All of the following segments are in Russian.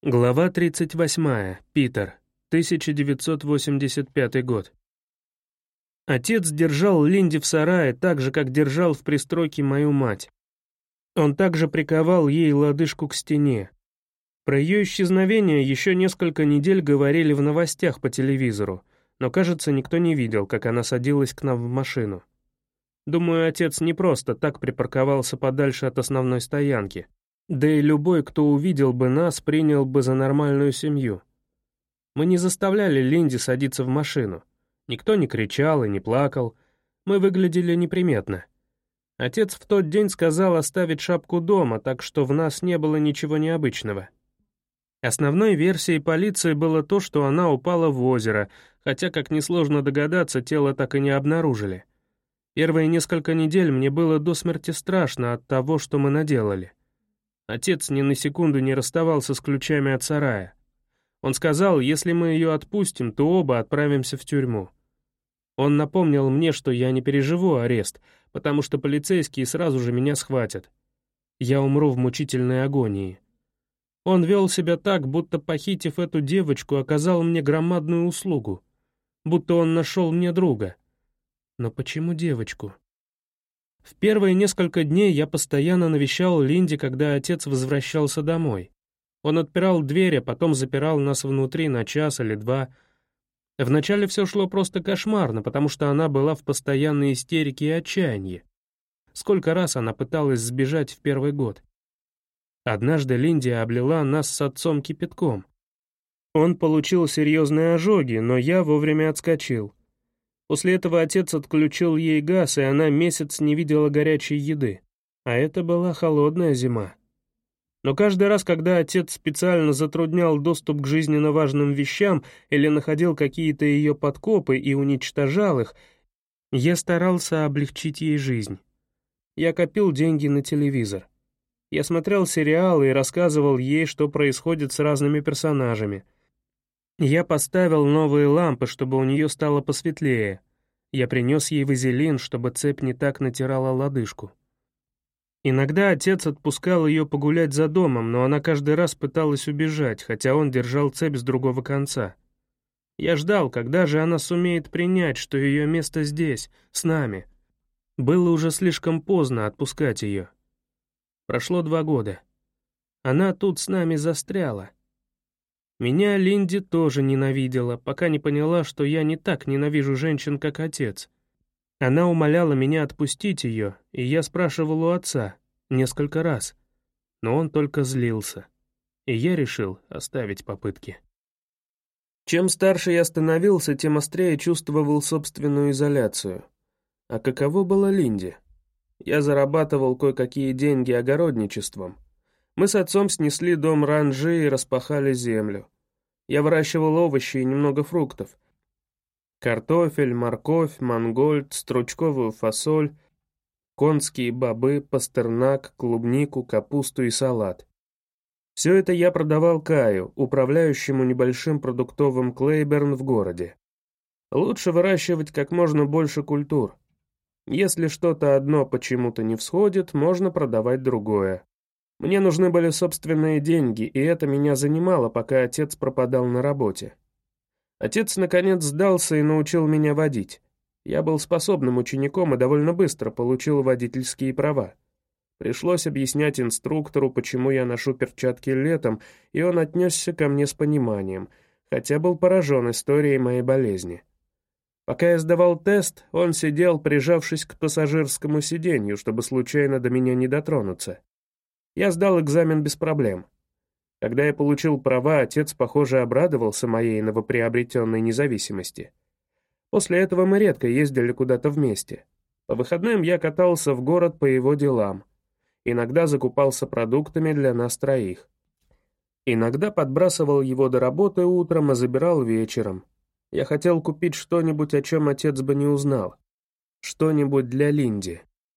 Глава 38. Питер. 1985 год. Отец держал Линди в сарае так же, как держал в пристройке мою мать. Он также приковал ей лодыжку к стене. Про ее исчезновение еще несколько недель говорили в новостях по телевизору, но, кажется, никто не видел, как она садилась к нам в машину. Думаю, отец не просто так припарковался подальше от основной стоянки. Да и любой, кто увидел бы нас, принял бы за нормальную семью. Мы не заставляли Линди садиться в машину. Никто не кричал и не плакал. Мы выглядели неприметно. Отец в тот день сказал оставить шапку дома, так что в нас не было ничего необычного. Основной версией полиции было то, что она упала в озеро, хотя, как несложно догадаться, тело так и не обнаружили. Первые несколько недель мне было до смерти страшно от того, что мы наделали. Отец ни на секунду не расставался с ключами от сарая. Он сказал, если мы ее отпустим, то оба отправимся в тюрьму. Он напомнил мне, что я не переживу арест, потому что полицейские сразу же меня схватят. Я умру в мучительной агонии. Он вел себя так, будто, похитив эту девочку, оказал мне громадную услугу. Будто он нашел мне друга. Но почему девочку? В первые несколько дней я постоянно навещал Линди, когда отец возвращался домой. Он отпирал дверь, а потом запирал нас внутри на час или два. Вначале все шло просто кошмарно, потому что она была в постоянной истерике и отчаянии. Сколько раз она пыталась сбежать в первый год. Однажды Линди облила нас с отцом кипятком. Он получил серьезные ожоги, но я вовремя отскочил. После этого отец отключил ей газ, и она месяц не видела горячей еды. А это была холодная зима. Но каждый раз, когда отец специально затруднял доступ к жизненно важным вещам или находил какие-то ее подкопы и уничтожал их, я старался облегчить ей жизнь. Я копил деньги на телевизор. Я смотрел сериалы и рассказывал ей, что происходит с разными персонажами. Я поставил новые лампы, чтобы у нее стало посветлее. Я принес ей вазелин, чтобы цепь не так натирала лодыжку. Иногда отец отпускал ее погулять за домом, но она каждый раз пыталась убежать, хотя он держал цепь с другого конца. Я ждал, когда же она сумеет принять, что ее место здесь, с нами. Было уже слишком поздно отпускать ее. Прошло 2 года. Она тут с нами застряла. Меня Линди тоже ненавидела, пока не поняла, что я не так ненавижу женщин, как отец. Она умоляла меня отпустить ее, и я спрашивал у отца несколько раз, но он только злился, и я решил оставить попытки. Чем старше я становился, тем острее чувствовал собственную изоляцию. А каково было Линди? Я зарабатывал кое-какие деньги огородничеством. Мы с отцом снесли дом ранжи и распахали землю. Я выращивал овощи и немного фруктов. Картофель, морковь, мангольд, стручковую фасоль, конские бобы, пастернак, клубнику, капусту и салат. Все это я продавал Каю, управляющему небольшим продуктовым Клейберн в городе. Лучше выращивать как можно больше культур. Если что-то одно почему-то не всходит, можно продавать другое. Мне нужны были собственные деньги, и это меня занимало, пока отец пропадал на работе. Отец, наконец, сдался и научил меня водить. Я был способным учеником и довольно быстро получил водительские права. Пришлось объяснять инструктору, почему я ношу перчатки летом, и он отнесся ко мне с пониманием, хотя был поражен историей моей болезни. Пока я сдавал тест, он сидел, прижавшись к пассажирскому сиденью, чтобы случайно до меня не дотронуться. Я сдал экзамен без проблем. Когда я получил права, отец, похоже, обрадовался моей новоприобретенной независимости. После этого мы редко ездили куда-то вместе. По выходным я катался в город по его делам. Иногда закупался продуктами для нас троих. Иногда подбрасывал его до работы утром, а забирал вечером. Я хотел купить что-нибудь, о чем отец бы не узнал. Что-нибудь для Линди.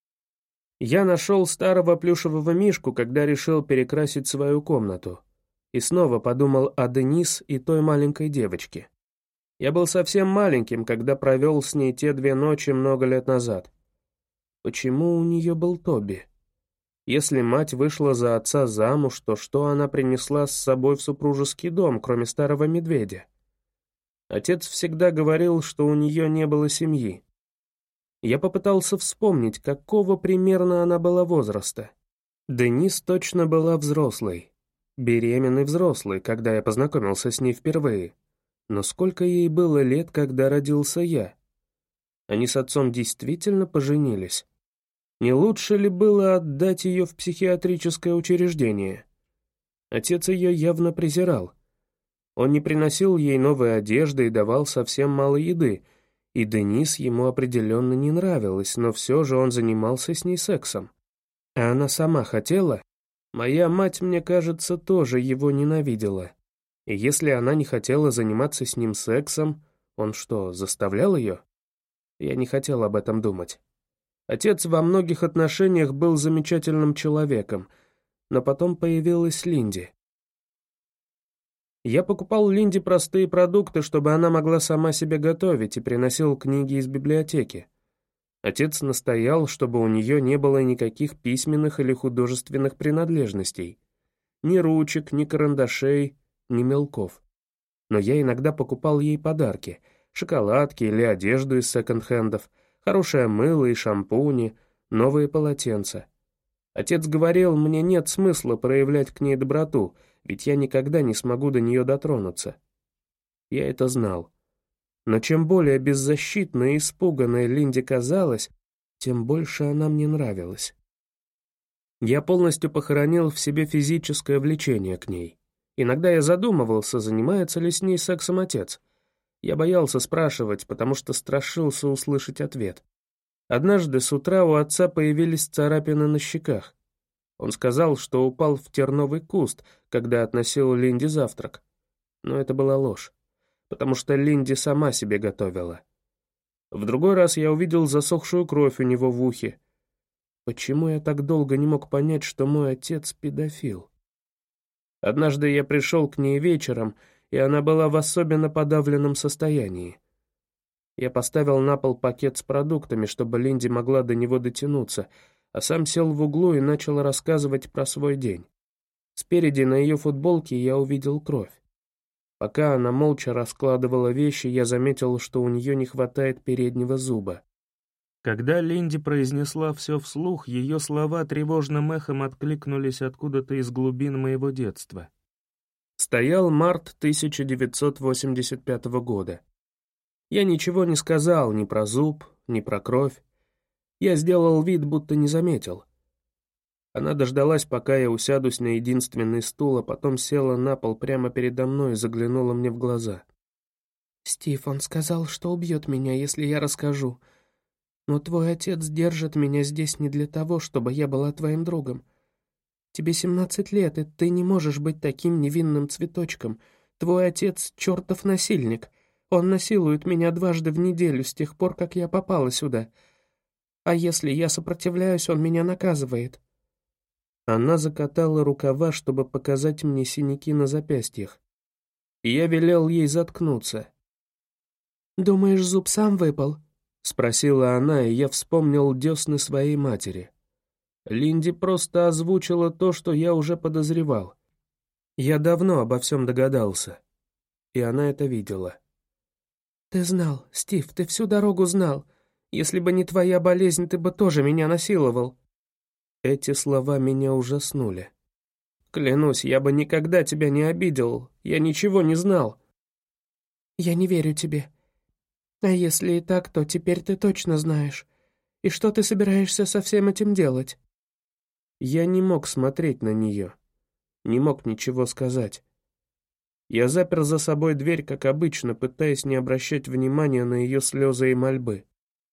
Я нашел старого плюшевого мишку, когда решил перекрасить свою комнату. И снова подумал о Денис и той маленькой девочке. Я был совсем маленьким, когда провел с ней те 2 ночи много лет назад. Почему у нее был Тоби? Если мать вышла за отца замуж, то что она принесла с собой в супружеский дом, кроме старого медведя? Отец всегда говорил, что у нее не было семьи. Я попытался вспомнить, какого примерно она была возраста. Денис точно была взрослой. Беременной взрослой, когда я познакомился с ней впервые. Но сколько ей было лет, когда родился я? Они с отцом действительно поженились? Не лучше ли было отдать ее в психиатрическое учреждение? Отец ее явно презирал. Он не приносил ей новой одежды и давал совсем мало еды, и Денис ему определенно не нравилась, но все же он занимался с ней сексом. А она сама хотела? Моя мать, мне кажется, тоже его ненавидела. И если она не хотела заниматься с ним сексом, он что, заставлял ее? Я не хотел об этом думать. Отец во многих отношениях был замечательным человеком, но потом появилась Линди. Я покупал Линди простые продукты, чтобы она могла сама себе готовить, и приносил книги из библиотеки. Отец настоял, чтобы у нее не было никаких письменных или художественных принадлежностей. Ни ручек, ни карандашей, ни мелков. Но я иногда покупал ей подарки, шоколадки или одежду из секонд-хендов, хорошее мыло и шампуни, новые полотенца. Отец говорил, мне нет смысла проявлять к ней доброту, ведь я никогда не смогу до нее дотронуться. Я это знал. Но чем более беззащитной и испуганной Линди казалась, тем больше она мне нравилась. Я полностью похоронил в себе физическое влечение к ней. Иногда я задумывался, занимается ли с ней сексом отец. Я боялся спрашивать, потому что страшился услышать ответ. Однажды с утра у отца появились царапины на щеках. Он сказал, что упал в терновый куст, когда относил Линди завтрак. Но это была ложь, потому что Линди сама себе готовила. В другой раз я увидел засохшую кровь у него в ухе. Почему я так долго не мог понять, что мой отец педофил? Однажды я пришел к ней вечером, и она была в особенно подавленном состоянии. Я поставил на пол пакет с продуктами, чтобы Линди могла до него дотянуться, а сам сел в углу и начал рассказывать про свой день. Спереди на ее футболке я увидел кровь. Пока она молча раскладывала вещи, я заметил, что у нее не хватает переднего зуба. Когда Линди произнесла все вслух, ее слова тревожным эхом откликнулись откуда-то из глубин моего детства. Стоял март 1985 года. Я ничего не сказал ни про зуб, ни про кровь. Я сделал вид, будто не заметил. Она дождалась, пока я усядусь на единственный стул, а потом села на пол прямо передо мной и заглянула мне в глаза. «Стив, он сказал, что убьет меня, если я расскажу. Но твой отец держит меня здесь не для того, чтобы я была твоим другом. Тебе 17 лет, и ты не можешь быть таким невинным цветочком. Твой отец — чертов насильник. Он насилует меня дважды в неделю с тех пор, как я попала сюда. А если я сопротивляюсь, он меня наказывает». Она закатала рукава, чтобы показать мне синяки на запястьях. И я велел ей заткнуться. «Думаешь, зуб сам выпал?» — спросила она, и я вспомнил десны своей матери. Линди просто озвучила то, что я уже подозревал. Я давно обо всем догадался, и она это видела. «Ты знал, Стив, ты всю дорогу знал. Если бы не твоя болезнь, ты бы тоже меня насиловал». Эти слова меня ужаснули. «Клянусь, я бы никогда тебя не обидел. Я ничего не знал». «Я не верю тебе. А если и так, то теперь ты точно знаешь. И что ты собираешься со всем этим делать?» Я не мог смотреть на нее. Не мог ничего сказать. Я запер за собой дверь, как обычно, пытаясь не обращать внимания на ее слезы и мольбы.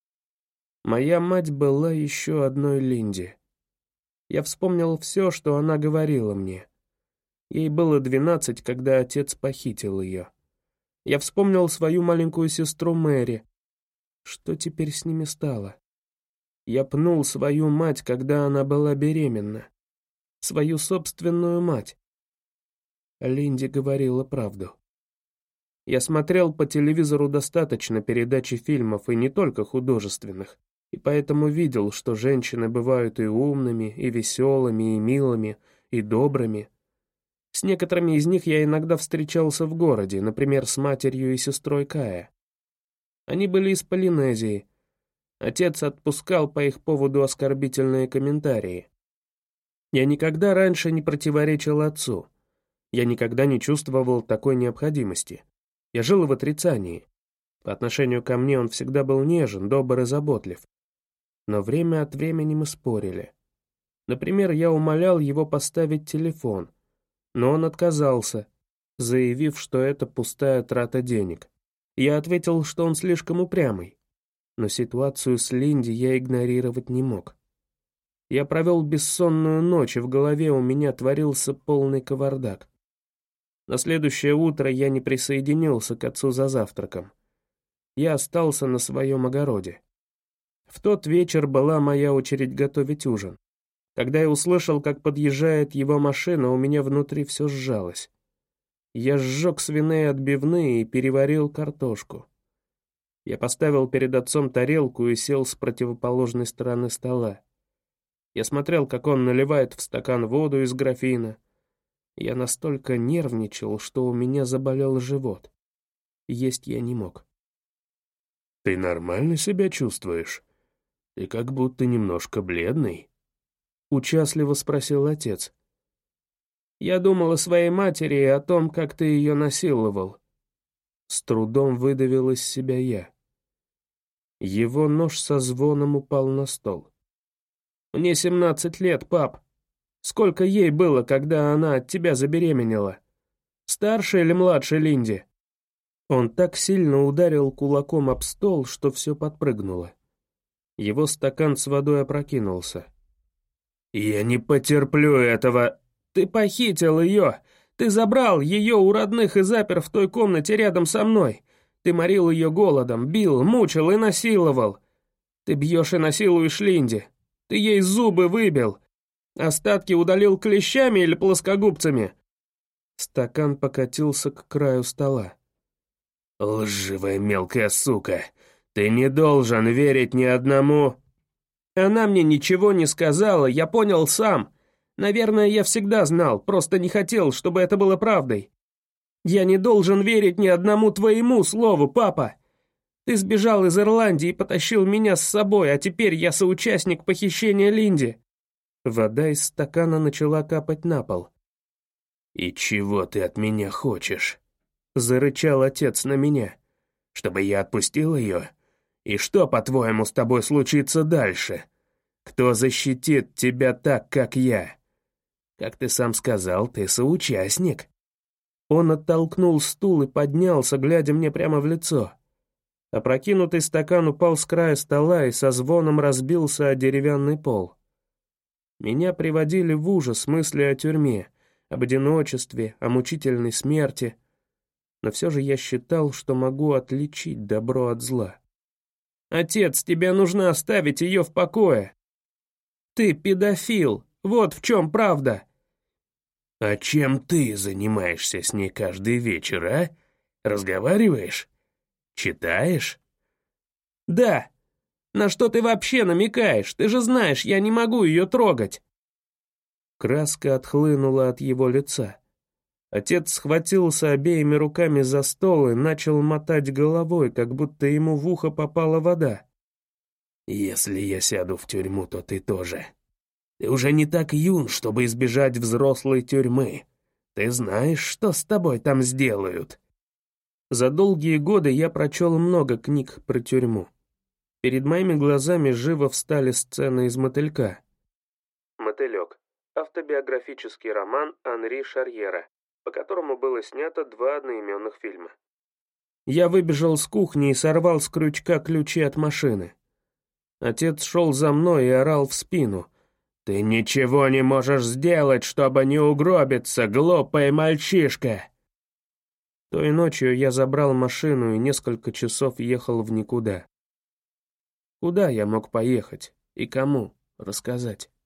Моя мать была еще одной Линди. Я вспомнил все, что она говорила мне. Ей было 12, когда отец похитил ее. Я вспомнил свою маленькую сестру Мэри. Что теперь с ними стало? Я пнул свою мать, когда она была беременна. Свою собственную мать. Линди говорила правду. Я смотрел по телевизору достаточно передач и фильмов, и не только художественных. и поэтому видел, что женщины бывают и умными, и веселыми, и милыми, и добрыми. С некоторыми из них я иногда встречался в городе, например, с матерью и сестрой Кая. Они были из Полинезии. Отец отпускал по их поводу оскорбительные комментарии. Я никогда раньше не противоречил отцу. Я никогда не чувствовал такой необходимости. Я жил в отрицании. По отношению ко мне он всегда был нежен, добр и заботлив. Но время от времени мы спорили. Например, я умолял его поставить телефон, но он отказался, заявив, что это пустая трата денег. Я ответил, что он слишком упрямый. Но ситуацию с Линди я игнорировать не мог. Я провел бессонную ночь, и в голове у меня творился полный кавардак. На следующее утро я не присоединился к отцу за завтраком. Я остался на своем огороде. В тот вечер была моя очередь готовить ужин. Когда я услышал, как подъезжает его машина, у меня внутри все сжалось. Я сжег свиные отбивные и переварил картошку. Я поставил перед отцом тарелку и сел с противоположной стороны стола. Я смотрел, как он наливает в стакан воду из графина. Я настолько нервничал, что у меня заболел живот. Есть я не мог. «Ты нормально себя чувствуешь? Ты как будто немножко бледный», — участливо спросил отец. «Я думал о своей матери и о том, как ты ее насиловал». С трудом выдавил из себя я. Его нож со звоном упал на стол. «Мне 17 лет, пап. Сколько ей было, когда она от тебя забеременела? Старше или младше Линди?» Он так сильно ударил кулаком об стол, что все подпрыгнуло. Его стакан с водой опрокинулся. «Я не потерплю этого!» «Ты похитил ее! Ты забрал ее у родных и запер в той комнате рядом со мной! Ты морил ее голодом, бил, мучил и насиловал! Ты бьешь и насилуешь Линди! Ты ей зубы выбил! Остатки удалил клещами или плоскогубцами?» Стакан покатился к краю стола. «Лживая мелкая сука! Ты не должен верить ни одному...» «Она мне ничего не сказала, я понял сам. Наверное, я всегда знал, просто не хотел, чтобы это было правдой. Я не должен верить ни одному твоему слову, папа. Ты сбежал из Ирландии и потащил меня с собой, а теперь я соучастник похищения Линди». Вода из стакана начала капать на пол. «И чего ты от меня хочешь?» — зарычал отец на меня. «Чтобы я отпустил ее? И что, по-твоему, с тобой случится дальше? Кто защитит тебя так, как я? Как ты сам сказал, ты соучастник». Он оттолкнул стул и поднялся, глядя мне прямо в лицо. Опрокинутый стакан упал с края стола и со звоном разбился о деревянный пол. Меня приводили в ужас мысли о тюрьме, об одиночестве, о мучительной смерти. Но все же я считал, что могу отличить добро от зла. «Отец, тебе нужно оставить ее в покое. Ты педофил, вот в чем правда». «А чем ты занимаешься с ней каждый вечер, а? Разговариваешь? Читаешь?» «Да. На что ты вообще намекаешь? Ты же знаешь, я не могу ее трогать». Краска отхлынула от его лица. Отец схватился обеими руками за стол и начал мотать головой, как будто ему в ухо попала вода. «Если я сяду в тюрьму, то ты тоже. Ты уже не так юн, чтобы избежать взрослой тюрьмы. Ты знаешь, что с тобой там сделают?» За долгие годы я прочел много книг про тюрьму. Перед моими глазами живо встали сцены из «Мотылька». «Мотылек» — автобиографический роман Анри Шарьера, по которому было снято 2 одноименных фильма. Я выбежал с кухни и сорвал с крючка ключи от машины. Отец шел за мной и орал в спину. «Ты ничего не можешь сделать, чтобы не угробиться, глупый мальчишка!» Той ночью я забрал машину и несколько часов ехал в никуда. Куда я мог поехать и кому рассказать?